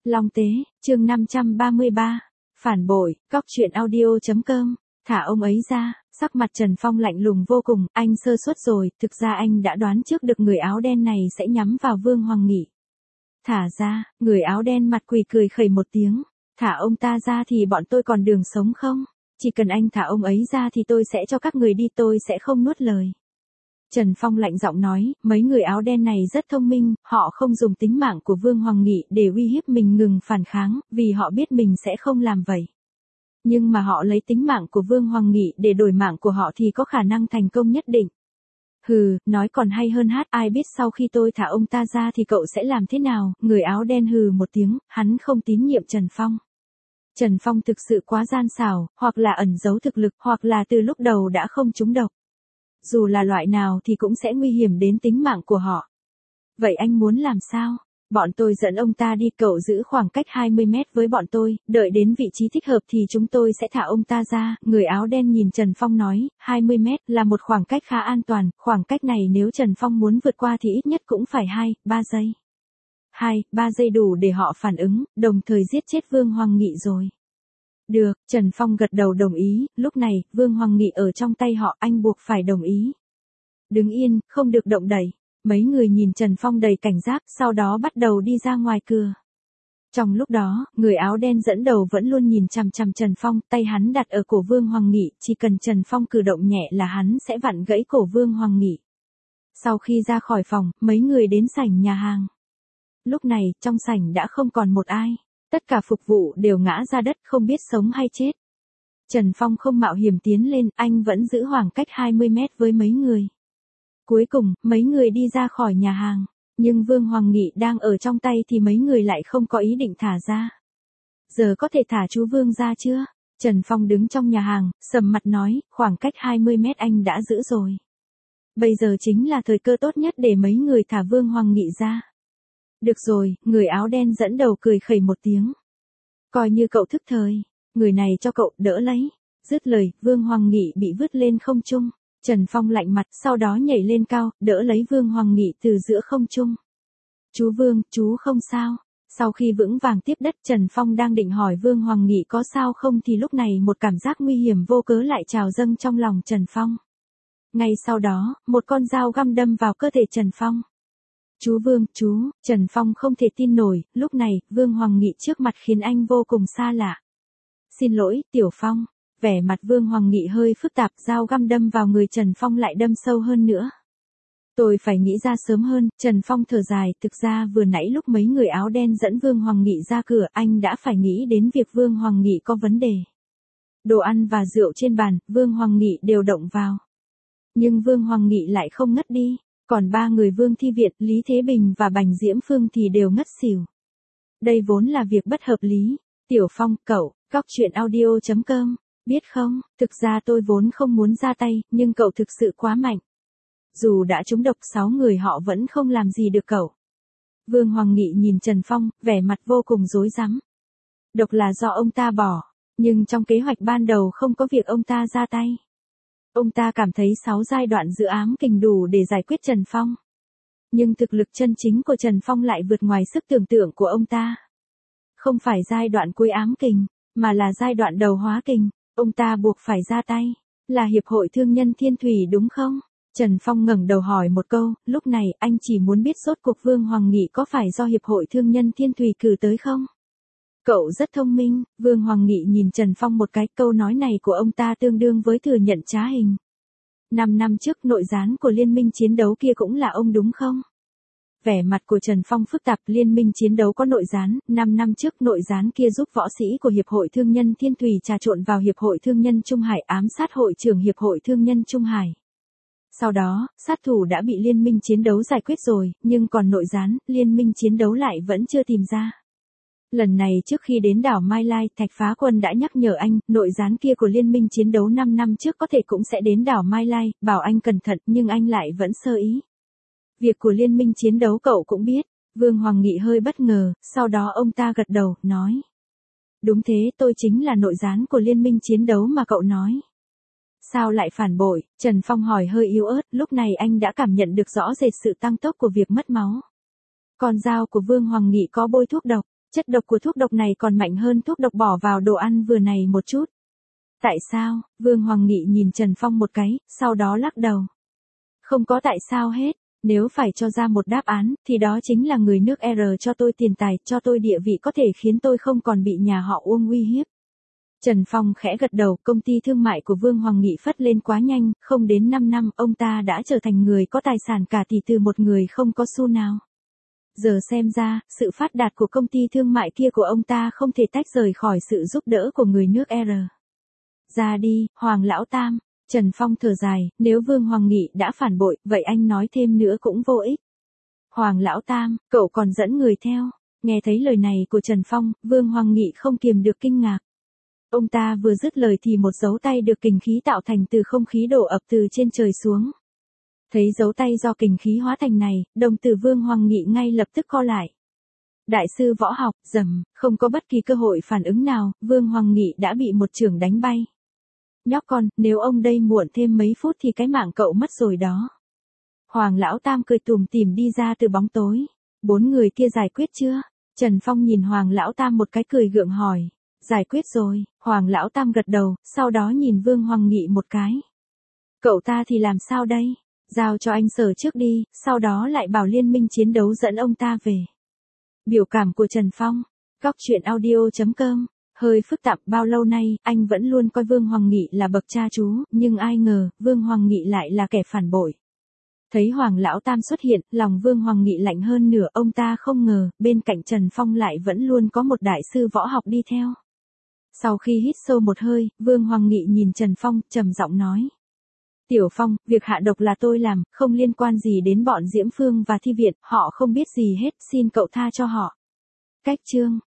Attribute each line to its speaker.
Speaker 1: Long Tế, chương 533. Phản bội, cóc truyện audio.com. Thả ông ấy ra, sắc mặt Trần Phong lạnh lùng vô cùng, anh sơ suất rồi, thực ra anh đã đoán trước được người áo đen này sẽ nhắm vào Vương Hoàng Nghị. Thả ra, người áo đen mặt quỳ cười khẩy một tiếng, thả ông ta ra thì bọn tôi còn đường sống không? Chỉ cần anh thả ông ấy ra thì tôi sẽ cho các người đi, tôi sẽ không nuốt lời. Trần Phong lạnh giọng nói, mấy người áo đen này rất thông minh, họ không dùng tính mạng của Vương Hoàng Nghị để uy hiếp mình ngừng phản kháng, vì họ biết mình sẽ không làm vậy. Nhưng mà họ lấy tính mạng của Vương Hoàng Nghị để đổi mạng của họ thì có khả năng thành công nhất định. Hừ, nói còn hay hơn hát, ai biết sau khi tôi thả ông ta ra thì cậu sẽ làm thế nào? Người áo đen hừ một tiếng, hắn không tín nhiệm Trần Phong. Trần Phong thực sự quá gian xảo, hoặc là ẩn giấu thực lực, hoặc là từ lúc đầu đã không trúng độc. Dù là loại nào thì cũng sẽ nguy hiểm đến tính mạng của họ. Vậy anh muốn làm sao? Bọn tôi dẫn ông ta đi, cậu giữ khoảng cách 20 mét với bọn tôi, đợi đến vị trí thích hợp thì chúng tôi sẽ thả ông ta ra. Người áo đen nhìn Trần Phong nói, 20 mét là một khoảng cách khá an toàn, khoảng cách này nếu Trần Phong muốn vượt qua thì ít nhất cũng phải 2-3 giây. 2-3 giây đủ để họ phản ứng, đồng thời giết chết Vương Hoàng Nghị rồi. Được, Trần Phong gật đầu đồng ý, lúc này, Vương Hoàng Nghị ở trong tay họ, anh buộc phải đồng ý. Đứng yên, không được động đẩy. Mấy người nhìn Trần Phong đầy cảnh giác, sau đó bắt đầu đi ra ngoài cửa. Trong lúc đó, người áo đen dẫn đầu vẫn luôn nhìn chằm chằm Trần Phong, tay hắn đặt ở cổ Vương Hoàng Nghị, chỉ cần Trần Phong cử động nhẹ là hắn sẽ vặn gãy cổ Vương Hoàng Nghị. Sau khi ra khỏi phòng, mấy người đến sảnh nhà hàng. Lúc này, trong sảnh đã không còn một ai. Tất cả phục vụ đều ngã ra đất không biết sống hay chết. Trần Phong không mạo hiểm tiến lên, anh vẫn giữ khoảng cách 20 mét với mấy người. Cuối cùng, mấy người đi ra khỏi nhà hàng. Nhưng Vương Hoàng Nghị đang ở trong tay thì mấy người lại không có ý định thả ra. Giờ có thể thả chú Vương ra chưa? Trần Phong đứng trong nhà hàng, sầm mặt nói, khoảng cách 20 mét anh đã giữ rồi. Bây giờ chính là thời cơ tốt nhất để mấy người thả Vương Hoàng Nghị ra. Được rồi, người áo đen dẫn đầu cười khẩy một tiếng. Coi như cậu thức thời, người này cho cậu đỡ lấy. Dứt lời, Vương Hoàng Nghị bị vứt lên không trung. Trần Phong lạnh mặt, sau đó nhảy lên cao, đỡ lấy Vương Hoàng Nghị từ giữa không trung. Chú Vương, chú không sao. Sau khi vững vàng tiếp đất, Trần Phong đang định hỏi Vương Hoàng Nghị có sao không thì lúc này một cảm giác nguy hiểm vô cớ lại trào dâng trong lòng Trần Phong. Ngay sau đó, một con dao găm đâm vào cơ thể Trần Phong. Chú Vương, chú, Trần Phong không thể tin nổi, lúc này, Vương Hoàng Nghị trước mặt khiến anh vô cùng xa lạ. Xin lỗi, Tiểu Phong. Vẻ mặt Vương Hoàng Nghị hơi phức tạp, dao găm đâm vào người Trần Phong lại đâm sâu hơn nữa. Tôi phải nghĩ ra sớm hơn, Trần Phong thở dài, thực ra vừa nãy lúc mấy người áo đen dẫn Vương Hoàng Nghị ra cửa, anh đã phải nghĩ đến việc Vương Hoàng Nghị có vấn đề. Đồ ăn và rượu trên bàn, Vương Hoàng Nghị đều động vào. Nhưng Vương Hoàng Nghị lại không ngất đi, còn ba người Vương Thi Việt, Lý Thế Bình và Bành Diễm Phương thì đều ngất xỉu. Đây vốn là việc bất hợp lý. Tiểu Phong, cậu, cóc truyện audio.com. Biết không, thực ra tôi vốn không muốn ra tay, nhưng cậu thực sự quá mạnh. Dù đã trúng độc 6 người họ vẫn không làm gì được cậu. Vương Hoàng Nghị nhìn Trần Phong, vẻ mặt vô cùng rối rắm. Độc là do ông ta bỏ, nhưng trong kế hoạch ban đầu không có việc ông ta ra tay. Ông ta cảm thấy 6 giai đoạn dự ám kình đủ để giải quyết Trần Phong. Nhưng thực lực chân chính của Trần Phong lại vượt ngoài sức tưởng tượng của ông ta. Không phải giai đoạn cuối ám kình, mà là giai đoạn đầu hóa kình. Ông ta buộc phải ra tay. Là Hiệp hội Thương nhân Thiên Thủy đúng không? Trần Phong ngẩng đầu hỏi một câu, lúc này anh chỉ muốn biết rốt cuộc Vương Hoàng Nghị có phải do Hiệp hội Thương nhân Thiên Thủy cử tới không? Cậu rất thông minh, Vương Hoàng Nghị nhìn Trần Phong một cái, câu nói này của ông ta tương đương với thừa nhận trá hình. 5 năm trước nội gián của liên minh chiến đấu kia cũng là ông đúng không? Vẻ mặt của Trần Phong phức tạp, liên minh chiến đấu có nội gián, 5 năm trước nội gián kia giúp võ sĩ của Hiệp hội Thương nhân Thiên Thủy trà trộn vào Hiệp hội Thương nhân Trung Hải ám sát hội trưởng Hiệp hội Thương nhân Trung Hải. Sau đó, sát thủ đã bị liên minh chiến đấu giải quyết rồi, nhưng còn nội gián, liên minh chiến đấu lại vẫn chưa tìm ra. Lần này trước khi đến đảo Mai Lai, Thạch Phá Quân đã nhắc nhở anh, nội gián kia của liên minh chiến đấu 5 năm trước có thể cũng sẽ đến đảo Mai Lai, bảo anh cẩn thận, nhưng anh lại vẫn sơ ý. Việc của liên minh chiến đấu cậu cũng biết. Vương Hoàng Nghị hơi bất ngờ, sau đó ông ta gật đầu, nói. Đúng thế, tôi chính là nội gián của liên minh chiến đấu mà cậu nói. Sao lại phản bội? Trần Phong hỏi hơi yếu ớt, lúc này anh đã cảm nhận được rõ rệt sự tăng tốc của việc mất máu. Con dao của Vương Hoàng Nghị có bôi thuốc độc. Chất độc của thuốc độc này còn mạnh hơn thuốc độc bỏ vào đồ ăn vừa này một chút. Tại sao? Vương Hoàng Nghị nhìn Trần Phong một cái, sau đó lắc đầu. Không có tại sao hết. Nếu phải cho ra một đáp án, thì đó chính là người nước R cho tôi tiền tài, cho tôi địa vị có thể khiến tôi không còn bị nhà họ Uông uy hiếp. Trần Phong khẽ gật đầu, công ty thương mại của Vương Hoàng Nghị phất lên quá nhanh, không đến 5 năm, ông ta đã trở thành người có tài sản cả tỷ từ một người không có xu nào. Giờ xem ra, sự phát đạt của công ty thương mại kia của ông ta không thể tách rời khỏi sự giúp đỡ của người nước R. Ra đi, Hoàng Lão Tam. Trần Phong thở dài, nếu Vương Hoàng Nghị đã phản bội, vậy anh nói thêm nữa cũng vô ích. Hoàng Lão Tam, cậu còn dẫn người theo. Nghe thấy lời này của Trần Phong, Vương Hoàng Nghị không kiềm được kinh ngạc. Ông ta vừa dứt lời thì một dấu tay được kình khí tạo thành từ không khí đổ ập từ trên trời xuống. Thấy dấu tay do kình khí hóa thành này, đồng tử Vương Hoàng Nghị ngay lập tức co lại. Đại sư võ học, rầm, không có bất kỳ cơ hội phản ứng nào, Vương Hoàng Nghị đã bị một chưởng đánh bay. Nhóc con, nếu ông đây muộn thêm mấy phút thì cái mạng cậu mất rồi đó. Hoàng Lão Tam cười tủm tỉm đi ra từ bóng tối. 4 người kia giải quyết chưa? Trần Phong nhìn Hoàng Lão Tam một cái cười gượng hỏi. Giải quyết rồi, Hoàng Lão Tam gật đầu, sau đó nhìn Vương Hoàng Nghị một cái. Cậu ta thì làm sao đây? Giao cho anh Sở trước đi, sau đó lại bảo liên minh chiến đấu dẫn ông ta về. Biểu cảm của Trần Phong. Góc truyện audio.com. Hơi phức tạp, bao lâu nay, anh vẫn luôn coi Vương Hoàng Nghị là bậc cha chú, nhưng ai ngờ, Vương Hoàng Nghị lại là kẻ phản bội. Thấy Hoàng Lão Tam xuất hiện, lòng Vương Hoàng Nghị lạnh hơn nửa, ông ta không ngờ, bên cạnh Trần Phong lại vẫn luôn có một đại sư võ học đi theo. Sau khi hít sâu một hơi, Vương Hoàng Nghị nhìn Trần Phong, trầm giọng nói. Tiểu Phong, việc hạ độc là tôi làm, không liên quan gì đến bọn Diễm Phương và Thi Viện, họ không biết gì hết, xin cậu tha cho họ. Cách chương.